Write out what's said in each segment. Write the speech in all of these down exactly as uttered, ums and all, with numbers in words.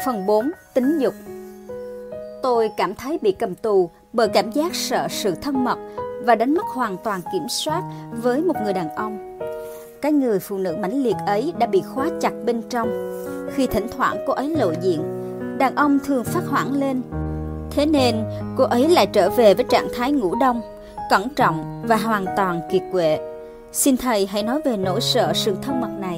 Phần bốn. Tính dục. Tôi cảm thấy bị cầm tù bởi cảm giác sợ sự thân mật và đánh mất hoàn toàn kiểm soát với một người đàn ông. Cái người phụ nữ mãnh liệt ấy đã bị khóa chặt bên trong. Khi thỉnh thoảng cô ấy lộ diện, đàn ông thường phát hoảng lên. Thế nên cô ấy lại trở về với trạng thái ngủ đông, cẩn trọng và hoàn toàn kiệt quệ. Xin thầy hãy nói về nỗi sợ sự thân mật này.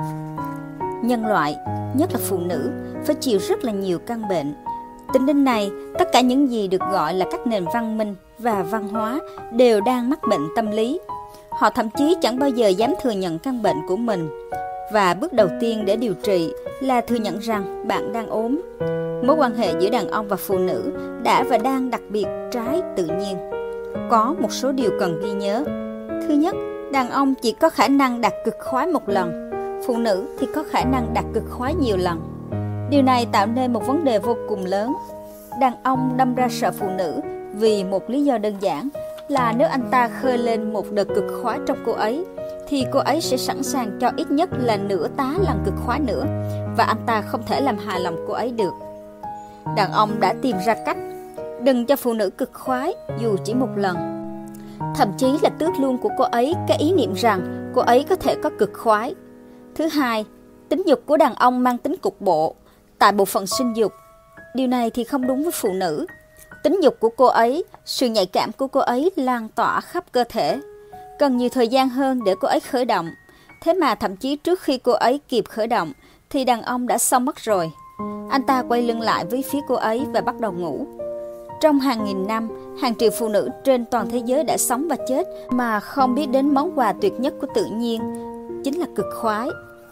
Nhân loại, nhất là phụ nữ, phải chịu rất là nhiều căn bệnh. Tính đến nay, tất cả những gì được gọi là các nền văn minh và văn hóa đều đang mắc bệnh tâm lý. Họ thậm chí chẳng bao giờ dám thừa nhận căn bệnh của mình. Và bước đầu tiên để điều trị là thừa nhận rằng bạn đang ốm. Mối quan hệ giữa đàn ông và phụ nữ đã và đang đặc biệt trái tự nhiên. Có một số điều cần ghi nhớ. Thứ nhất, đàn ông chỉ có khả năng đạt cực khoái một lần, phụ nữ thì có khả năng đạt cực khoái nhiều lần. Điều này tạo nên một vấn đề vô cùng lớn. Đàn ông đâm ra sợ phụ nữ vì một lý do đơn giản là nếu anh ta khơi lên một đợt cực khoái trong cô ấy, thì cô ấy sẽ sẵn sàng cho ít nhất là nửa tá lần cực khoái nữa, và anh ta không thể làm hài lòng cô ấy được. Đàn ông đã tìm ra cách đừng cho phụ nữ cực khoái dù chỉ một lần. Thậm chí là tước luôn của cô ấy cái ý niệm rằng cô ấy có thể có cực khoái. Thứ hai, tính dục của đàn ông mang tính cục bộ tại bộ phận sinh dục. Điều này thì không đúng với phụ nữ. Tính dục của cô ấy, sự nhạy cảm của cô ấy lan tỏa khắp cơ thể. Cần nhiều thời gian hơn để cô ấy khởi động. Thế mà thậm chí trước khi cô ấy kịp khởi động thì đàn ông đã xong mất rồi. Anh ta quay lưng lại với phía cô ấy và bắt đầu ngủ. Trong hàng nghìn năm, hàng triệu phụ nữ trên toàn thế giới đã sống và chết mà không biết đến món quà tuyệt nhất của tự nhiên, chính là cực khoái.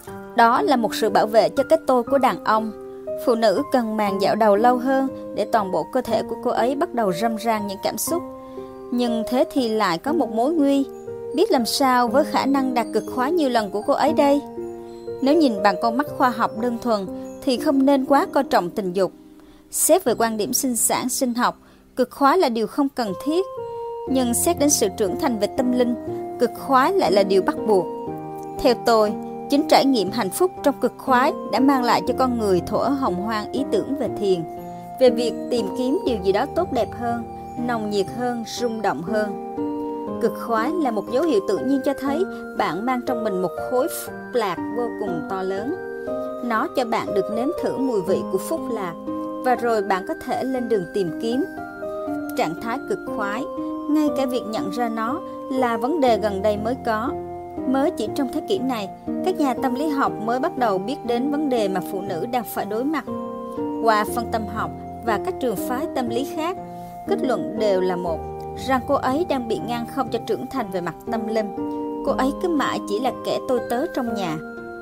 Đó là một sự bảo vệ cho cái tôi của đàn ông. Phụ nữ cần màn dạo đầu lâu hơn để toàn bộ cơ thể của cô ấy bắt đầu râm ran những cảm xúc. Nhưng thế thì lại có một mối nguy. Biết làm sao với khả năng đạt cực khoái nhiều lần của cô ấy đây? Nếu nhìn bằng con mắt khoa học đơn thuần thì không nên quá coi trọng tình dục. Xét về quan điểm sinh sản sinh học, cực khoái là điều không cần thiết. Nhưng xét đến sự trưởng thành về tâm linh, cực khoái lại là điều bắt buộc. Theo tôi, chính trải nghiệm hạnh phúc trong cực khoái đã mang lại cho con người thuở hồng hoang ý tưởng về thiền, về việc tìm kiếm điều gì đó tốt đẹp hơn, nồng nhiệt hơn, rung động hơn. Cực khoái là một dấu hiệu tự nhiên cho thấy bạn mang trong mình một khối phúc lạc vô cùng to lớn. Nó cho bạn được nếm thử mùi vị của phúc lạc, và rồi bạn có thể lên đường tìm kiếm. Trạng thái cực khoái, ngay cả việc nhận ra nó là vấn đề gần đây mới có. Mới chỉ trong thế kỷ này, các nhà tâm lý học mới bắt đầu biết đến vấn đề mà phụ nữ đang phải đối mặt. Qua phân tâm học và các trường phái tâm lý khác, kết luận đều là một, rằng cô ấy đang bị ngăn không cho trưởng thành về mặt tâm linh. Cô ấy cứ mãi chỉ là kẻ tôi tớ trong nhà.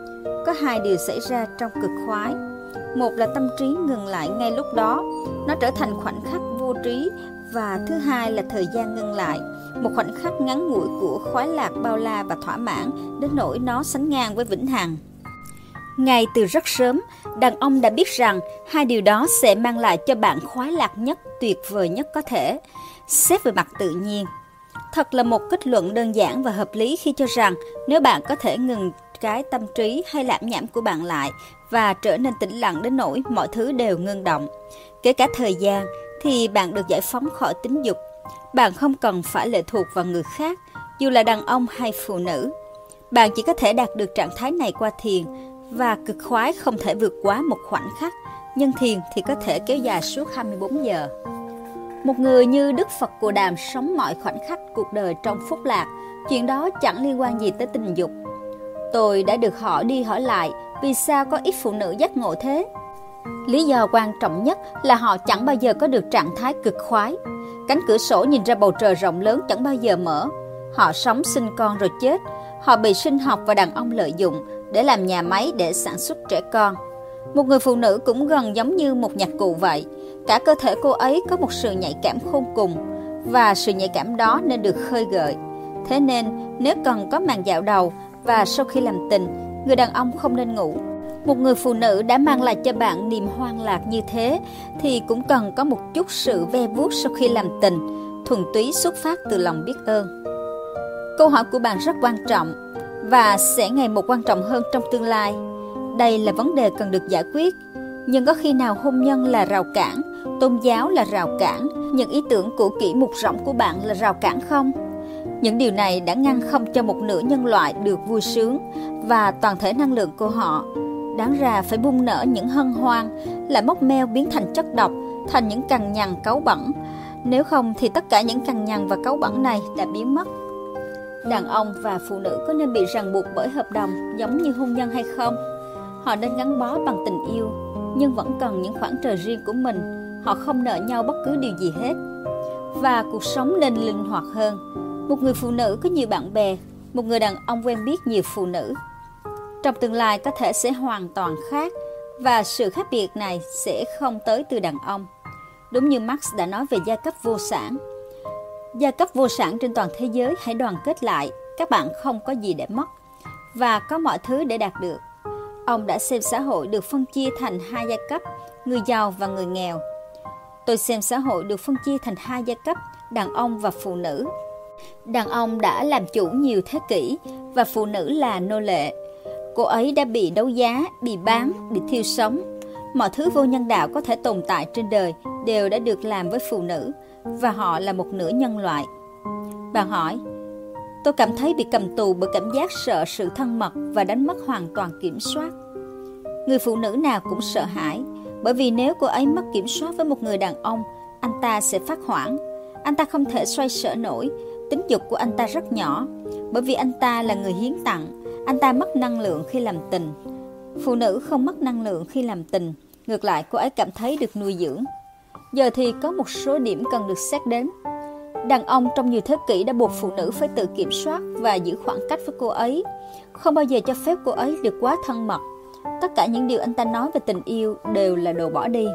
Có hai điều xảy ra trong cực khoái. Một là tâm trí ngừng lại ngay lúc đó, nó trở thành khoảnh khắc vô trí. Và thứ hai là thời gian ngừng lại, một khoảnh khắc ngắn ngủi của khoái lạc bao la và thỏa mãn đến nỗi nó sánh ngang với vĩnh hằng. Ngay từ rất sớm, đàn ông đã biết rằng hai điều đó sẽ mang lại cho bạn khoái lạc nhất, tuyệt vời nhất có thể. Xét về mặt tự nhiên, thật là một kết luận đơn giản và hợp lý khi cho rằng nếu bạn có thể ngừng cái tâm trí hay lảm nhảm của bạn lại và trở nên tĩnh lặng đến nỗi mọi thứ đều ngưng động, kể cả thời gian, thì bạn được giải phóng khỏi tính dục. Bạn không cần phải lệ thuộc vào người khác, dù là đàn ông hay phụ nữ. Bạn chỉ có thể đạt được trạng thái này qua thiền, và cực khoái không thể vượt quá một khoảnh khắc, nhưng thiền thì có thể kéo dài suốt hai mươi bốn giờ. Một người như Đức Phật Cù Đàm sống mọi khoảnh khắc cuộc đời trong phúc lạc, chuyện đó chẳng liên quan gì tới tình dục. Tôi đã được hỏi đi hỏi lại vì sao có ít phụ nữ giác ngộ thế. Lý do quan trọng nhất là họ chẳng bao giờ có được trạng thái cực khoái. Cánh cửa sổ nhìn ra bầu trời rộng lớn chẳng bao giờ mở. Họ sống sinh con rồi chết. Họ bị sinh học và đàn ông lợi dụng để làm nhà máy để sản xuất trẻ con. Một người phụ nữ cũng gần giống như một nhạc cụ vậy. Cả cơ thể cô ấy có một sự nhạy cảm khôn cùng, và sự nhạy cảm đó nên được khơi gợi. Thế nên nếu cần có màn dạo đầu và sau khi làm tình, người đàn ông không nên ngủ. Một người phụ nữ đã mang lại cho bạn niềm hoang lạc như thế thì cũng cần có một chút sự ve vuốt sau khi làm tình, thuần túy xuất phát từ lòng biết ơn. Câu hỏi của bạn rất quan trọng và sẽ ngày một quan trọng hơn trong tương lai. Đây là vấn đề cần được giải quyết. Nhưng có khi nào hôn nhân là rào cản, tôn giáo là rào cản, những ý tưởng cũ kỹ mục rộng của bạn là rào cản không? Những điều này đã ngăn không cho một nửa nhân loại được vui sướng và toàn thể năng lượng của họ đáng ra phải bung nở những hân hoan, lại móc meo biến thành chất độc, thành những cằn nhằn cáu bẩn. Nếu không thì tất cả những cằn nhằn và cáu bẩn này đã biến mất. Đàn ông và phụ nữ có nên bị ràng buộc bởi hợp đồng giống như hôn nhân hay không? Họ nên gắn bó bằng tình yêu, nhưng vẫn cần những khoảng trời riêng của mình. Họ không nợ nhau bất cứ điều gì hết. Và cuộc sống nên linh hoạt hơn. Một người phụ nữ có nhiều bạn bè, một người đàn ông quen biết nhiều phụ nữ. Trong tương lai có thể sẽ hoàn toàn khác, và sự khác biệt này sẽ không tới từ đàn ông. Đúng như Marx đã nói về giai cấp vô sản. Giai cấp vô sản trên toàn thế giới hãy đoàn kết lại, các bạn không có gì để mất, và có mọi thứ để đạt được. Ông đã xem xã hội được phân chia thành hai giai cấp, người giàu và người nghèo. Tôi xem xã hội được phân chia thành hai giai cấp, đàn ông và phụ nữ. Đàn ông đã làm chủ nhiều thế kỷ, và phụ nữ là nô lệ. Cô ấy đã bị đấu giá, bị bán, bị thiêu sống. Mọi thứ vô nhân đạo có thể tồn tại trên đời đều đã được làm với phụ nữ, và họ là một nửa nhân loại. Bạn hỏi, tôi cảm thấy bị cầm tù bởi cảm giác sợ sự thân mật và đánh mất hoàn toàn kiểm soát. Người phụ nữ nào cũng sợ hãi, bởi vì nếu cô ấy mất kiểm soát với một người đàn ông, anh ta sẽ phát hoảng. Anh ta không thể xoay sở nổi, tính dục của anh ta rất nhỏ, bởi vì anh ta là người hiến tặng. Anh ta mất năng lượng khi làm tình. Phụ nữ không mất năng lượng khi làm tình, ngược lại cô ấy cảm thấy được nuôi dưỡng. Giờ thì có một số điểm cần được xét đến. Đàn ông trong nhiều thế kỷ đã buộc phụ nữ phải tự kiểm soát và giữ khoảng cách với cô ấy, không bao giờ cho phép cô ấy được quá thân mật. Tất cả những điều anh ta nói về tình yêu đều là đồ bỏ đi.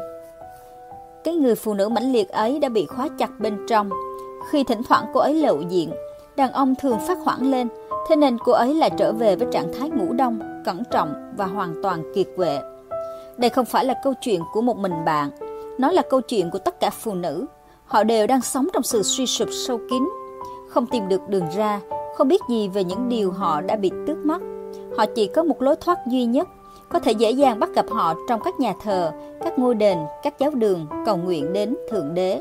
Cái người phụ nữ mãnh liệt ấy đã bị khóa chặt bên trong. Khi thỉnh thoảng cô ấy lộ diện, đàn ông thường phát hoảng lên, thế nên cô ấy lại trở về với trạng thái ngủ đông, cẩn trọng và hoàn toàn kiệt quệ. Đây không phải là câu chuyện của một mình bạn, nó là câu chuyện của tất cả phụ nữ. Họ đều đang sống trong sự suy sụp sâu kín, không tìm được đường ra, không biết gì về những điều họ đã bị tước mất. Họ chỉ có một lối thoát duy nhất, có thể dễ dàng bắt gặp họ trong các nhà thờ, các ngôi đền, các giáo đường, cầu nguyện đến Thượng Đế.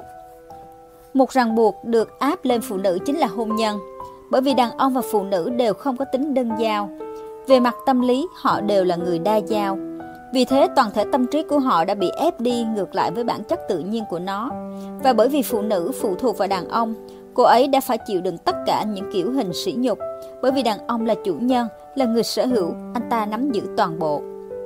Một ràng buộc được áp lên phụ nữ chính là hôn nhân, bởi vì đàn ông và phụ nữ đều không có tính đơn giao. Về mặt tâm lý, họ đều là người đa giao. Vì thế, toàn thể tâm trí của họ đã bị ép đi ngược lại với bản chất tự nhiên của nó. Và bởi vì phụ nữ phụ thuộc vào đàn ông, cô ấy đã phải chịu đựng tất cả những kiểu hình sỉ nhục. Bởi vì đàn ông là chủ nhân, là người sở hữu, anh ta nắm giữ toàn bộ.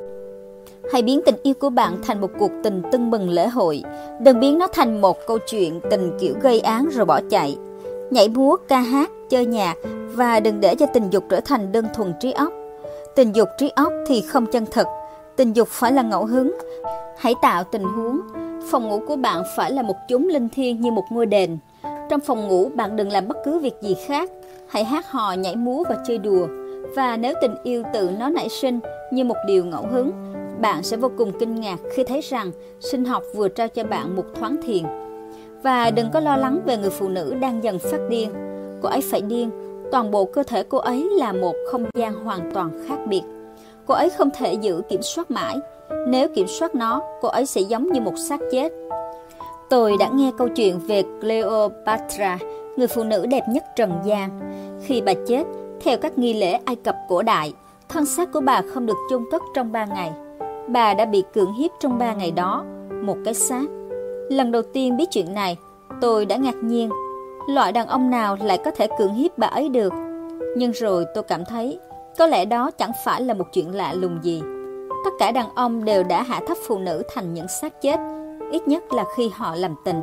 Hãy biến tình yêu của bạn thành một cuộc tình tưng bừng lễ hội. Đừng biến nó thành một câu chuyện tình kiểu gây án rồi bỏ chạy. Nhảy múa, ca hát, chơi nhạc, và đừng để cho tình dục trở thành đơn thuần trí óc. Tình dục trí óc thì không chân thực. Tình dục phải là ngẫu hứng. Hãy tạo tình huống. Phòng ngủ của bạn phải là một chốn linh thiêng như một ngôi đền. Trong phòng ngủ bạn đừng làm bất cứ việc gì khác. Hãy hát hò, nhảy múa và chơi đùa. Và nếu tình yêu tự nó nảy sinh như một điều ngẫu hứng, bạn sẽ vô cùng kinh ngạc khi thấy rằng sinh học vừa trao cho bạn một thoáng thiền. Và đừng có lo lắng về người phụ nữ đang dần phát điên. Cô ấy phải điên. Toàn bộ cơ thể cô ấy là một không gian hoàn toàn khác biệt. Cô ấy không thể giữ kiểm soát mãi. Nếu kiểm soát nó, cô ấy sẽ giống như một xác chết. Tôi đã nghe câu chuyện về Cleopatra, người phụ nữ đẹp nhất trần gian. Khi bà chết, theo các nghi lễ Ai Cập cổ đại, thân xác của bà không được chôn cất trong ba ngày. Bà đã bị cưỡng hiếp trong ba ngày đó, một cái xác. Lần đầu tiên biết chuyện này, tôi đã ngạc nhiên. Loại đàn ông nào lại có thể cưỡng hiếp bà ấy được? Nhưng rồi tôi cảm thấy, có lẽ đó chẳng phải là một chuyện lạ lùng gì. Tất cả đàn ông đều đã hạ thấp phụ nữ thành những xác chết, ít nhất là khi họ làm tình.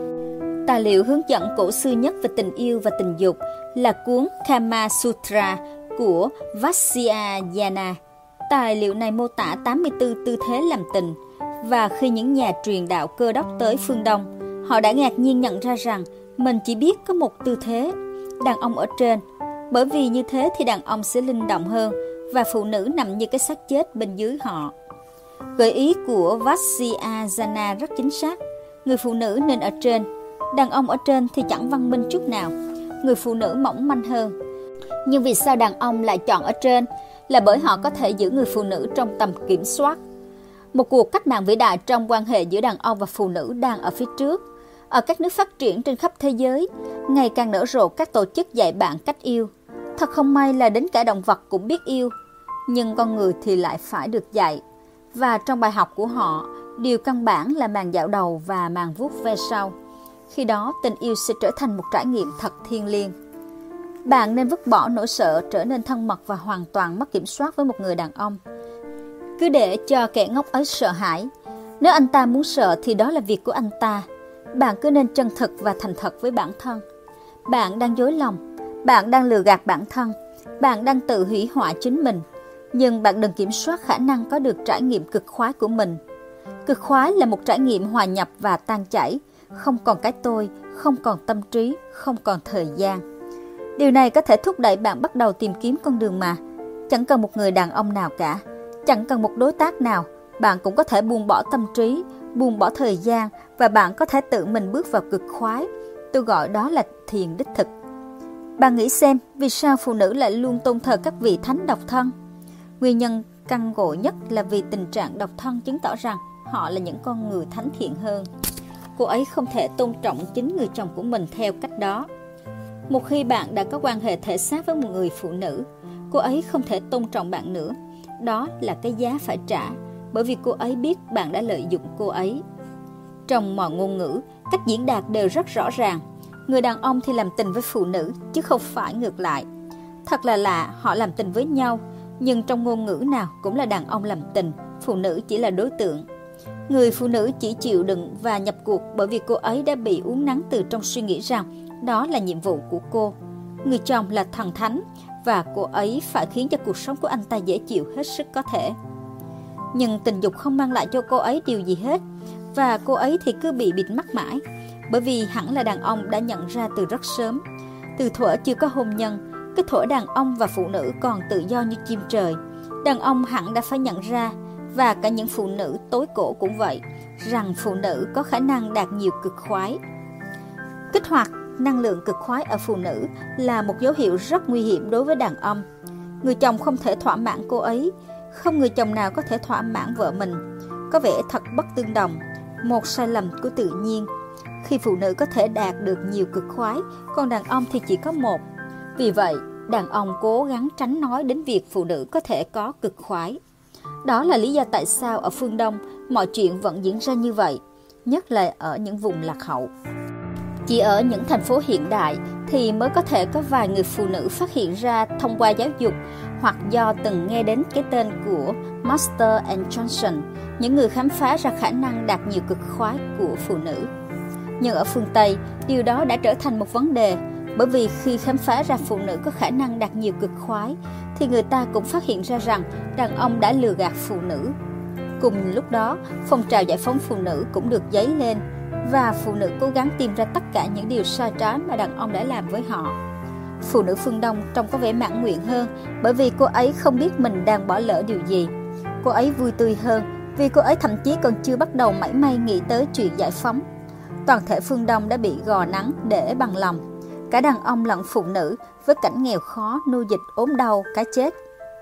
Tài liệu hướng dẫn cổ xưa nhất về tình yêu và tình dục là cuốn Kama Sutra của Vatsyayana. Tài liệu này mô tả tám mươi tư tư thế làm tình, và khi những nhà truyền đạo Cơ Đốc tới phương Đông, họ đã ngạc nhiên nhận ra rằng mình chỉ biết có một tư thế, đàn ông ở trên, bởi vì như thế thì đàn ông sẽ linh động hơn và phụ nữ nằm như cái xác chết bên dưới họ. Gợi ý của Vatsyayana rất chính xác, người phụ nữ nên ở trên, đàn ông ở trên thì chẳng văn minh chút nào, người phụ nữ mỏng manh hơn. Nhưng vì sao đàn ông lại chọn ở trên? Là bởi họ có thể giữ người phụ nữ trong tầm kiểm soát. Một cuộc cách mạng vĩ đại trong quan hệ giữa đàn ông và phụ nữ đang ở phía trước. Ở các nước phát triển trên khắp thế giới, ngày càng nở rộ các tổ chức dạy bạn cách yêu. Thật không may là đến cả động vật cũng biết yêu, nhưng con người thì lại phải được dạy. Và trong bài học của họ, điều căn bản là màn dạo đầu và màn vuốt ve sau. Khi đó, tình yêu sẽ trở thành một trải nghiệm thật thiêng liêng. Bạn nên vứt bỏ nỗi sợ trở nên thân mật và hoàn toàn mất kiểm soát với một người đàn ông. Cứ để cho kẻ ngốc ấy sợ hãi. Nếu anh ta muốn sợ thì đó là việc của anh ta. Bạn cứ nên chân thực và thành thật với bản thân. Bạn đang dối lòng, bạn đang lừa gạt bản thân, bạn đang tự hủy hoại chính mình. Nhưng bạn đừng kiểm soát khả năng có được trải nghiệm cực khoái của mình. Cực khoái là một trải nghiệm hòa nhập và tan chảy, không còn cái tôi, không còn tâm trí, không còn thời gian. Điều này có thể thúc đẩy bạn bắt đầu tìm kiếm con đường mà. Chẳng cần một người đàn ông nào cả, chẳng cần một đối tác nào, bạn cũng có thể buông bỏ tâm trí, buông bỏ thời gian và bạn có thể tự mình bước vào cực khoái. Tôi gọi đó là thiền đích thực. Bạn nghĩ xem, vì sao phụ nữ lại luôn tôn thờ các vị thánh độc thân? Nguyên nhân căn gội nhất là vì tình trạng độc thân chứng tỏ rằng họ là những con người thánh thiện hơn. Cô ấy không thể tôn trọng chính người chồng của mình theo cách đó. Một khi bạn đã có quan hệ thể xác với một người phụ nữ, cô ấy không thể tôn trọng bạn nữa. Đó là cái giá phải trả, bởi vì cô ấy biết bạn đã lợi dụng cô ấy. Trong mọi ngôn ngữ, cách diễn đạt đều rất rõ ràng. Người đàn ông thì làm tình với phụ nữ, chứ không phải ngược lại. Thật là lạ, họ làm tình với nhau, nhưng trong ngôn ngữ nào cũng là đàn ông làm tình, phụ nữ chỉ là đối tượng. Người phụ nữ chỉ chịu đựng và nhập cuộc bởi vì cô ấy đã bị uốn nắn từ trong suy nghĩ rằng đó là nhiệm vụ của cô. Người chồng là thần thánh và cô ấy phải khiến cho cuộc sống của anh ta dễ chịu hết sức có thể. Nhưng tình dục không mang lại cho cô ấy điều gì hết, và cô ấy thì cứ bị bịt mắt mãi, bởi vì hẳn là đàn ông đã nhận ra từ rất sớm. Từ thuở chưa có hôn nhân, cái thuở đàn ông và phụ nữ còn tự do như chim trời, đàn ông hẳn đã phải nhận ra, và cả những phụ nữ tối cổ cũng vậy, rằng phụ nữ có khả năng đạt nhiều cực khoái. Kích hoạt năng lượng cực khoái ở phụ nữ là một dấu hiệu rất nguy hiểm đối với đàn ông. Người chồng không thể thỏa mãn cô ấy, không người chồng nào có thể thỏa mãn vợ mình. Có vẻ thật bất tương đồng, một sai lầm của tự nhiên. Khi phụ nữ có thể đạt được nhiều cực khoái, còn đàn ông thì chỉ có một. Vì vậy, đàn ông cố gắng tránh nói đến việc phụ nữ có thể có cực khoái. Đó là lý do tại sao ở phương Đông mọi chuyện vẫn diễn ra như vậy, nhất là ở những vùng lạc hậu. Chỉ ở những thành phố hiện đại thì mới có thể có vài người phụ nữ phát hiện ra thông qua giáo dục hoặc do từng nghe đến cái tên của Master and Johnson, những người khám phá ra khả năng đạt nhiều cực khoái của phụ nữ. Nhưng ở phương Tây, điều đó đã trở thành một vấn đề, bởi vì khi khám phá ra phụ nữ có khả năng đạt nhiều cực khoái, thì người ta cũng phát hiện ra rằng đàn ông đã lừa gạt phụ nữ. Cùng lúc đó, phong trào giải phóng phụ nữ cũng được dấy lên, và phụ nữ cố gắng tìm ra tất cả những điều sai trái mà đàn ông đã làm với họ. Phụ nữ phương Đông trông có vẻ mãn nguyện hơn, bởi vì cô ấy không biết mình đang bỏ lỡ điều gì. Cô ấy vui tươi hơn, vì cô ấy thậm chí còn chưa bắt đầu mảy may nghĩ tới chuyện giải phóng. Toàn thể phương Đông đã bị gò nắng để bằng lòng, cả đàn ông lẫn phụ nữ, với cảnh nghèo khó, nô dịch, ốm đau, cái chết.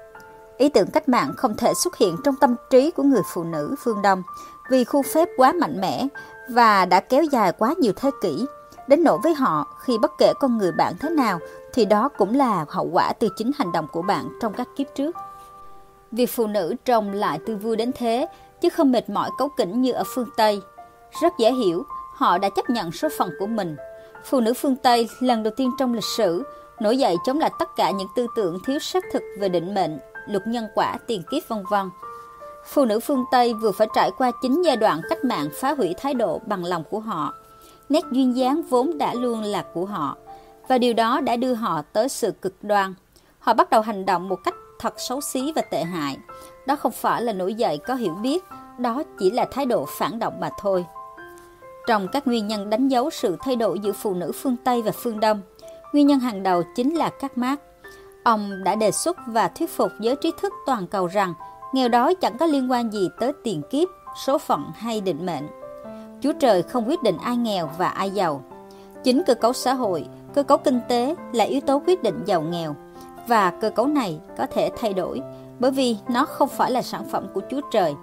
Ý tưởng cách mạng không thể xuất hiện trong tâm trí của người phụ nữ phương Đông, vì khu phép quá mạnh mẽ và đã kéo dài quá nhiều thế kỷ, đến nỗi với họ, khi bất kể con người bạn thế nào, thì đó cũng là hậu quả từ chính hành động của bạn trong các kiếp trước. Việc phụ nữ trông lại tươi vui đến thế, chứ không mệt mỏi cáu kỉnh như ở phương Tây. Rất dễ hiểu, họ đã chấp nhận số phận của mình. Phụ nữ phương Tây lần đầu tiên trong lịch sử nổi dậy chống lại tất cả những tư tưởng thiếu xác thực về định mệnh, luật nhân quả, tiền kiếp vân vân. Phụ nữ phương Tây vừa phải trải qua chính giai đoạn cách mạng phá hủy thái độ bằng lòng của họ, nét duyên dáng vốn đã luôn là của họ, và điều đó đã đưa họ tới sự cực đoan. Họ bắt đầu hành động một cách thật xấu xí và tệ hại. Đó không phải là nổi dậy có hiểu biết, đó chỉ là thái độ phản động mà thôi. Trong các nguyên nhân đánh dấu sự thay đổi giữa phụ nữ phương Tây và phương Đông, nguyên nhân hàng đầu chính là Karl Marx. Ông đã đề xuất và thuyết phục giới trí thức toàn cầu rằng nghèo đói chẳng có liên quan gì tới tiền kiếp, số phận hay định mệnh. Chúa Trời không quyết định ai nghèo và ai giàu. Chính cơ cấu xã hội, cơ cấu kinh tế là yếu tố quyết định giàu nghèo, và cơ cấu này có thể thay đổi bởi vì nó không phải là sản phẩm của Chúa Trời.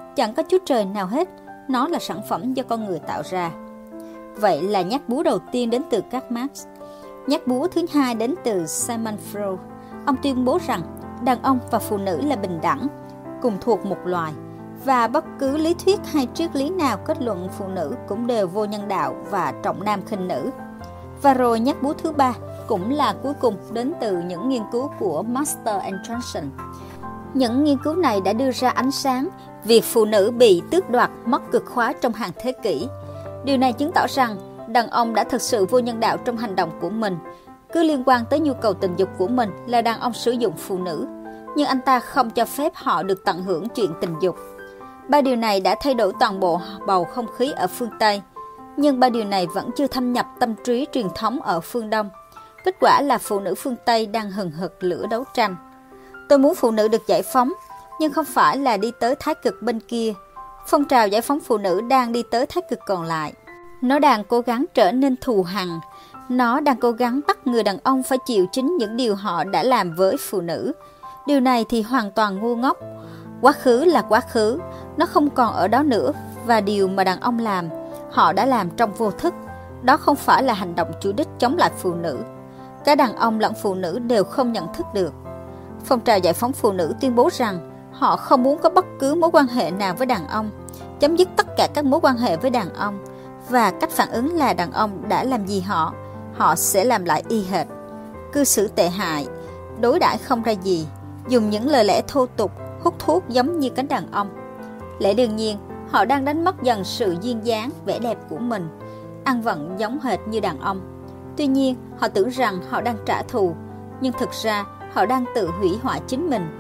Chẳng có Chúa Trời nào hết, nó là sản phẩm do con người tạo ra. Vậy là nhát búa đầu tiên đến từ Karl Marx. Nhát búa thứ hai đến từ Sigmund Freud. Ông tuyên bố rằng đàn ông và phụ nữ là bình đẳng, cùng thuộc một loài, và bất cứ lý thuyết hay triết lý nào kết luận phụ nữ cũng đều vô nhân đạo và trọng nam khinh nữ. Và rồi nhát búa thứ ba, cũng là cuối cùng, đến từ những nghiên cứu của Master and Johnson. Những nghiên cứu này đã đưa ra ánh sáng việc phụ nữ bị tước đoạt mất cực khoái trong hàng thế kỷ. Điều này chứng tỏ rằng đàn ông đã thực sự vô nhân đạo trong hành động của mình. Cứ liên quan tới nhu cầu tình dục của mình là đàn ông sử dụng phụ nữ, nhưng anh ta không cho phép họ được tận hưởng chuyện tình dục. Ba điều này đã thay đổi toàn bộ bầu không khí ở phương Tây, nhưng ba điều này vẫn chưa thâm nhập tâm trí truyền thống ở phương Đông. Kết quả là phụ nữ phương Tây đang hừng hực lửa đấu tranh. Tôi muốn phụ nữ được giải phóng, nhưng không phải là đi tới thái cực bên kia. Phong trào giải phóng phụ nữ đang đi tới thái cực còn lại. Nó đang cố gắng trở nên thù hằn. Nó đang cố gắng bắt người đàn ông phải chịu chính những điều họ đã làm với phụ nữ. Điều này thì hoàn toàn ngu ngốc. Quá khứ là quá khứ, nó không còn ở đó nữa, và điều mà đàn ông làm, họ đã làm trong vô thức. Đó không phải là hành động chủ đích chống lại phụ nữ. Cả đàn ông lẫn phụ nữ đều không nhận thức được. Phong trào giải phóng phụ nữ tuyên bố rằng họ không muốn có bất cứ mối quan hệ nào với đàn ông, chấm dứt tất cả các mối quan hệ với đàn ông, và cách phản ứng là đàn ông đã làm gì họ, họ sẽ làm lại y hệt. Cư xử tệ hại, đối đãi không ra gì, dùng những lời lẽ thô tục, hút thuốc giống như cánh đàn ông. Lẽ đương nhiên, họ đang đánh mất dần sự duyên dáng, vẻ đẹp của mình, ăn vận giống hệt như đàn ông. Tuy nhiên, họ tưởng rằng họ đang trả thù, nhưng thực ra họ đang tự hủy hoại chính mình.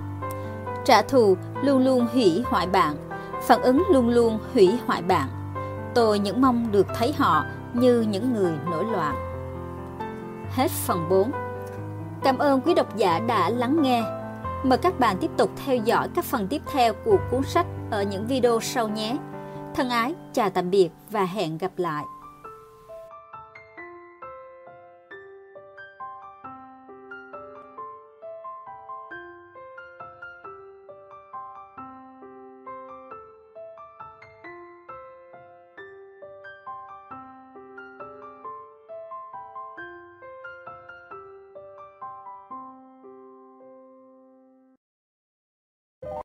Trả thù luôn luôn hủy hoại bạn, phản ứng luôn luôn hủy hoại bạn. Tôi những mong được thấy họ như những người nổi loạn. Hết phần bốn. Cảm ơn quý độc giả đã lắng nghe. Mời các bạn tiếp tục theo dõi các phần tiếp theo của cuốn sách ở những video sau nhé. Thân ái, chào tạm biệt và hẹn gặp lại.